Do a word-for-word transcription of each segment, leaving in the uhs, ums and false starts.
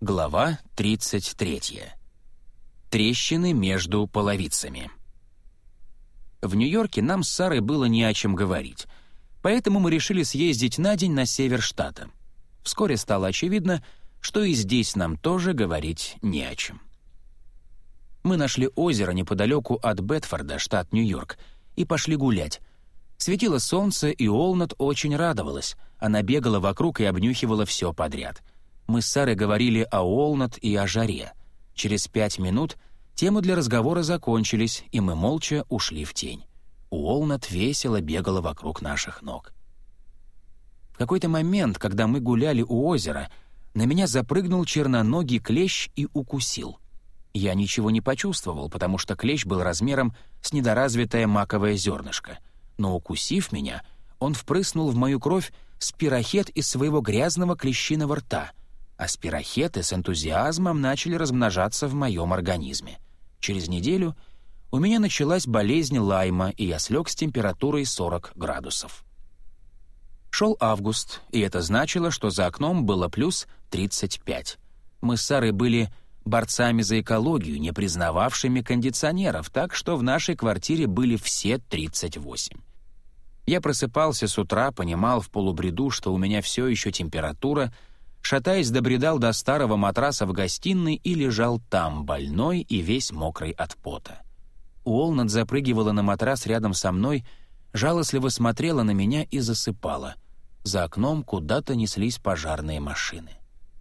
Глава тридцать третья. Трещины между половицами. В Нью-Йорке нам с Сарой было не о чем говорить, поэтому мы решили съездить на день на север штата. Вскоре стало очевидно, что и здесь нам тоже говорить не о чем. Мы нашли озеро неподалеку от Бетфорда, штат Нью-Йорк, и пошли гулять. Светило солнце, и Уолнат очень радовалась. Она бегала вокруг и обнюхивала все подряд. Мы с Сарой говорили о Уолнат и о жаре. Через пять минут темы для разговора закончились, и мы молча ушли в тень. Уолнат весело бегала вокруг наших ног. В какой-то момент, когда мы гуляли у озера, на меня запрыгнул черноногий клещ и укусил. Я ничего не почувствовал, потому что клещ был размером с недоразвитое маковое зернышко. Но укусив меня, он впрыснул в мою кровь спирохет из своего грязного клещиного рта, а спирохеты с энтузиазмом начали размножаться в моем организме. Через неделю у меня началась болезнь Лайма, и я слег с температурой сорок градусов. Шел август, и это значило, что за окном было плюс тридцать пять. Мы с Сарой были борцами за экологию, не признававшими кондиционеров, так что в нашей квартире были все тридцать восемь. Я просыпался с утра, понимал в полубреду, что у меня все еще температура, шатаясь, добредал до старого матраса в гостиной и лежал там, больной и весь мокрый от пота. Уолнат запрыгивала на матрас рядом со мной, жалостливо смотрела на меня и засыпала. За окном куда-то неслись пожарные машины.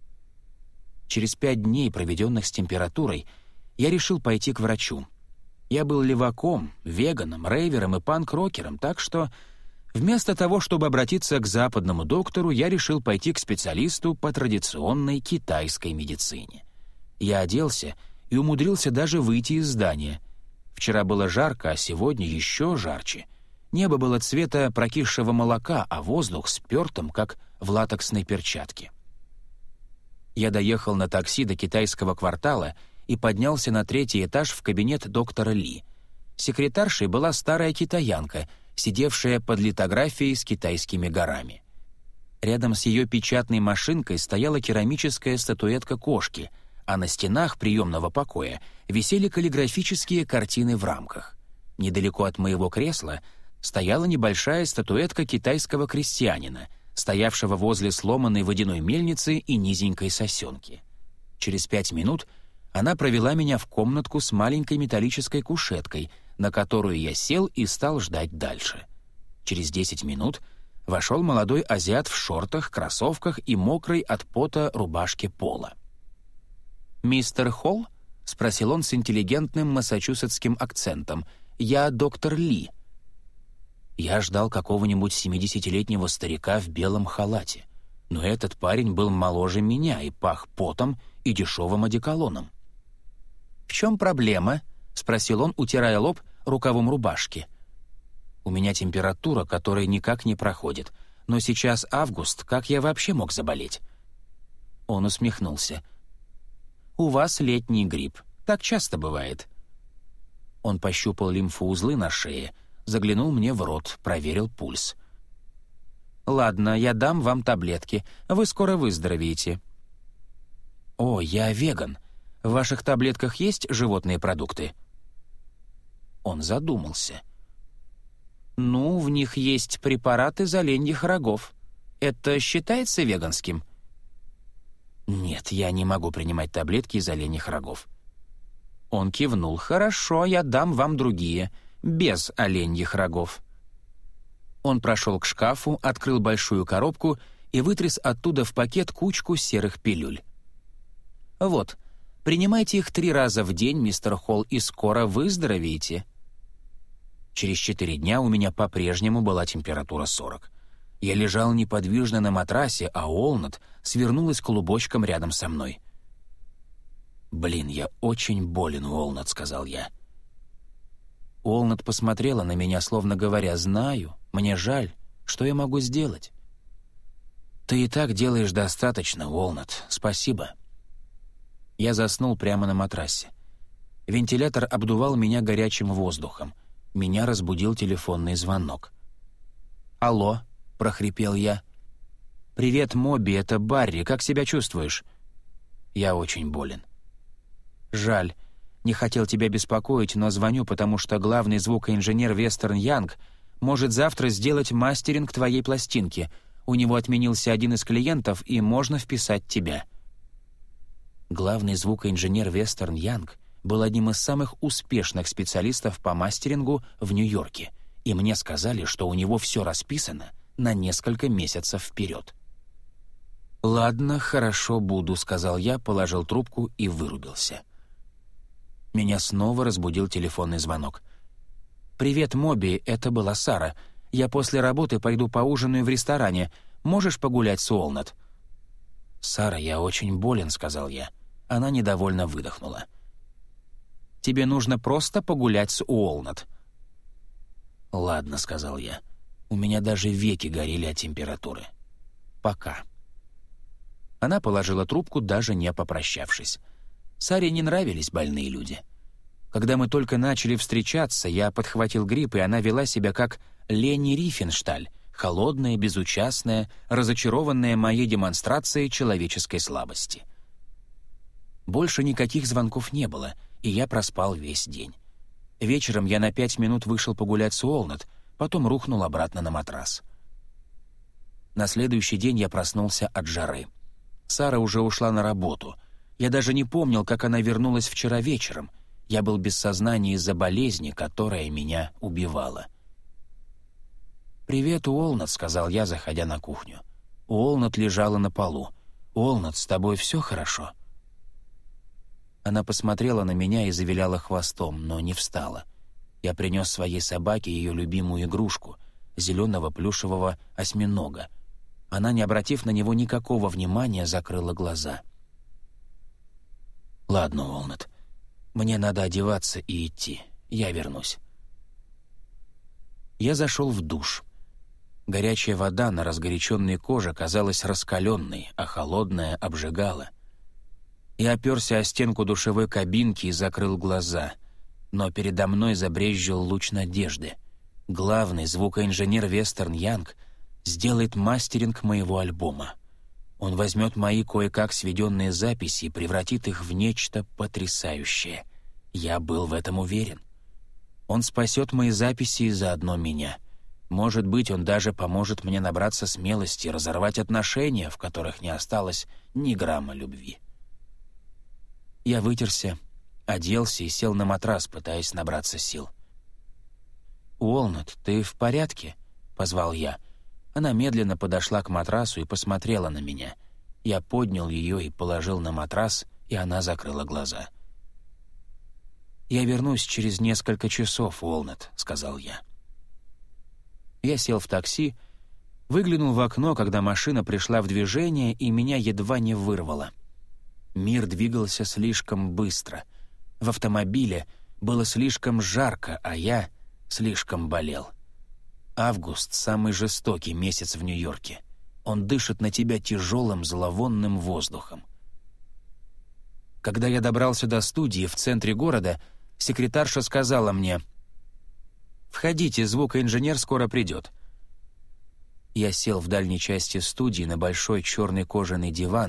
Через пять дней, проведенных с температурой, я решил пойти к врачу. Я был леваком, веганом, рейвером и панк-рокером, так что вместо того, чтобы обратиться к западному доктору, я решил пойти к специалисту по традиционной китайской медицине. Я оделся и умудрился даже выйти из здания. Вчера было жарко, а сегодня еще жарче. Небо было цвета прокисшего молока, а воздух спёртым, как в латексной перчатке. Я доехал на такси до китайского квартала и поднялся на третий этаж в кабинет доктора Ли. Секретаршей была старая китаянка, сидевшая под литографией с китайскими горами. Рядом с ее печатной машинкой стояла керамическая статуэтка кошки, а на стенах приемного покоя висели каллиграфические картины в рамках. Недалеко от моего кресла стояла небольшая статуэтка китайского крестьянина, стоявшего возле сломанной водяной мельницы и низенькой сосенки. Через пять минут она провела меня в комнатку с маленькой металлической кушеткой, на которую я сел и стал ждать дальше. Через десять минут вошел молодой азиат в шортах, кроссовках и мокрой от пота рубашке пола. «Мистер Холл?» — спросил он с интеллигентным массачусетским акцентом. «Я доктор Ли». Я ждал какого-нибудь семидесятилетнего старика в белом халате, но этот парень был моложе меня и пах потом и дешевым одеколоном. «В чем проблема?» — спросил он, утирая лоб рукавом рубашки. «У меня температура, которая никак не проходит, но сейчас август, как я вообще мог заболеть?» Он усмехнулся. «У вас летний грипп, так часто бывает». Он пощупал лимфоузлы на шее, заглянул мне в рот, проверил пульс. «Ладно, я дам вам таблетки, вы скоро выздоровеете». «О, я веган. В ваших таблетках есть животные продукты?» Он задумался. «Ну, в них есть препараты из оленьих рогов. Это считается веганским?» «Нет, я не могу принимать таблетки из оленьих рогов». Он кивнул. «Хорошо, я дам вам другие, без оленьих рогов». Он прошел к шкафу, открыл большую коробку и вытряс оттуда в пакет кучку серых пилюль. «Вот, принимайте их три раза в день, мистер Холл, и скоро выздоровеете». Через четыре дня у меня по-прежнему была температура сорок. Я лежал неподвижно на матрасе, а Уолнат свернулась клубочком рядом со мной. «Блин, я очень болен, Уолнат», — сказал я. Уолнат посмотрела на меня, словно говоря: «Знаю, мне жаль, что я могу сделать?» «Ты и так делаешь достаточно, Уолнат, спасибо». Я заснул прямо на матрасе. Вентилятор обдувал меня горячим воздухом. Меня разбудил телефонный звонок. «Алло», — прохрипел я. «Привет, Моби, это Барри, как себя чувствуешь?» Я очень болен». «Жаль. Не хотел тебя беспокоить, но звоню, потому что главный звукоинженер Вестерн Янг может завтра сделать мастеринг твоей пластинки. У него отменился один из клиентов, и можно вписать тебя». Главный звукоинженер Вестерн Янг был одним из самых успешных специалистов по мастерингу в Нью-Йорке, и мне сказали, что у него все расписано на несколько месяцев вперед. «Ладно, хорошо, буду», — сказал я, положил трубку и вырубился. Меня снова разбудил телефонный звонок. «Привет, Моби, это была Сара. Я после работы пойду поужинаю в ресторане. Можешь погулять с Уолнет?» «Сара, я очень болен», — сказал я. Она недовольно выдохнула. «Тебе нужно просто погулять с Уолнет». «Ладно», — сказал я. У меня даже веки горели от температуры. «Пока». Она положила трубку, даже не попрощавшись. Саре не нравились больные люди. Когда мы только начали встречаться, я подхватил грипп, и она вела себя как Лени Рифеншталь, холодная, безучастная, разочарованная моей демонстрацией человеческой слабости. Больше никаких звонков не было, и я проспал весь день. Вечером я на пять минут вышел погулять с Уолнет, потом рухнул обратно на матрас. На следующий день я проснулся от жары. Сара уже ушла на работу. Я даже не помнил, как она вернулась вчера вечером. Я был без сознания из-за болезни, которая меня убивала. «Привет, Уолнет», — сказал я, заходя на кухню. Уолнет лежала на полу. «Уолнет, с тобой все хорошо?» Она посмотрела на меня и завиляла хвостом, но не встала. Я принес своей собаке ее любимую игрушку — зеленого плюшевого осьминога. Она, не обратив на него никакого внимания, закрыла глаза. «Ладно, Уолнет, мне надо одеваться и идти. Я вернусь». Я зашел в душ. Горячая вода на разгоряченной коже казалась раскаленной, а холодная обжигала. Я оперся о стенку душевой кабинки и закрыл глаза, но передо мной забрезжил луч надежды. Главный звукоинженер Вестерн Янг сделает мастеринг моего альбома. Он возьмет мои кое-как сведенные записи и превратит их в нечто потрясающее. Я был в этом уверен. Он спасет мои записи и заодно меня. Может быть, он даже поможет мне набраться смелости и разорвать отношения, в которых не осталось ни грамма любви. Я вытерся, оделся и сел на матрас, пытаясь набраться сил. «Уолнет, ты в порядке?» — позвал я. Она медленно подошла к матрасу и посмотрела на меня. Я поднял ее и положил на матрас, и она закрыла глаза. «Я вернусь через несколько часов, Уолнет», — сказал я. Я сел в такси, выглянул в окно, когда машина пришла в движение, и меня едва не вырвало. Мир двигался слишком быстро. В автомобиле было слишком жарко, а я слишком болел. Август — самый жестокий месяц в Нью-Йорке. Он дышит на тебя тяжелым зловонным воздухом. Когда я добрался до студии в центре города, секретарша сказала мне: «Входите, звукоинженер скоро придет». Я сел в дальней части студии на большой черный кожаный диван,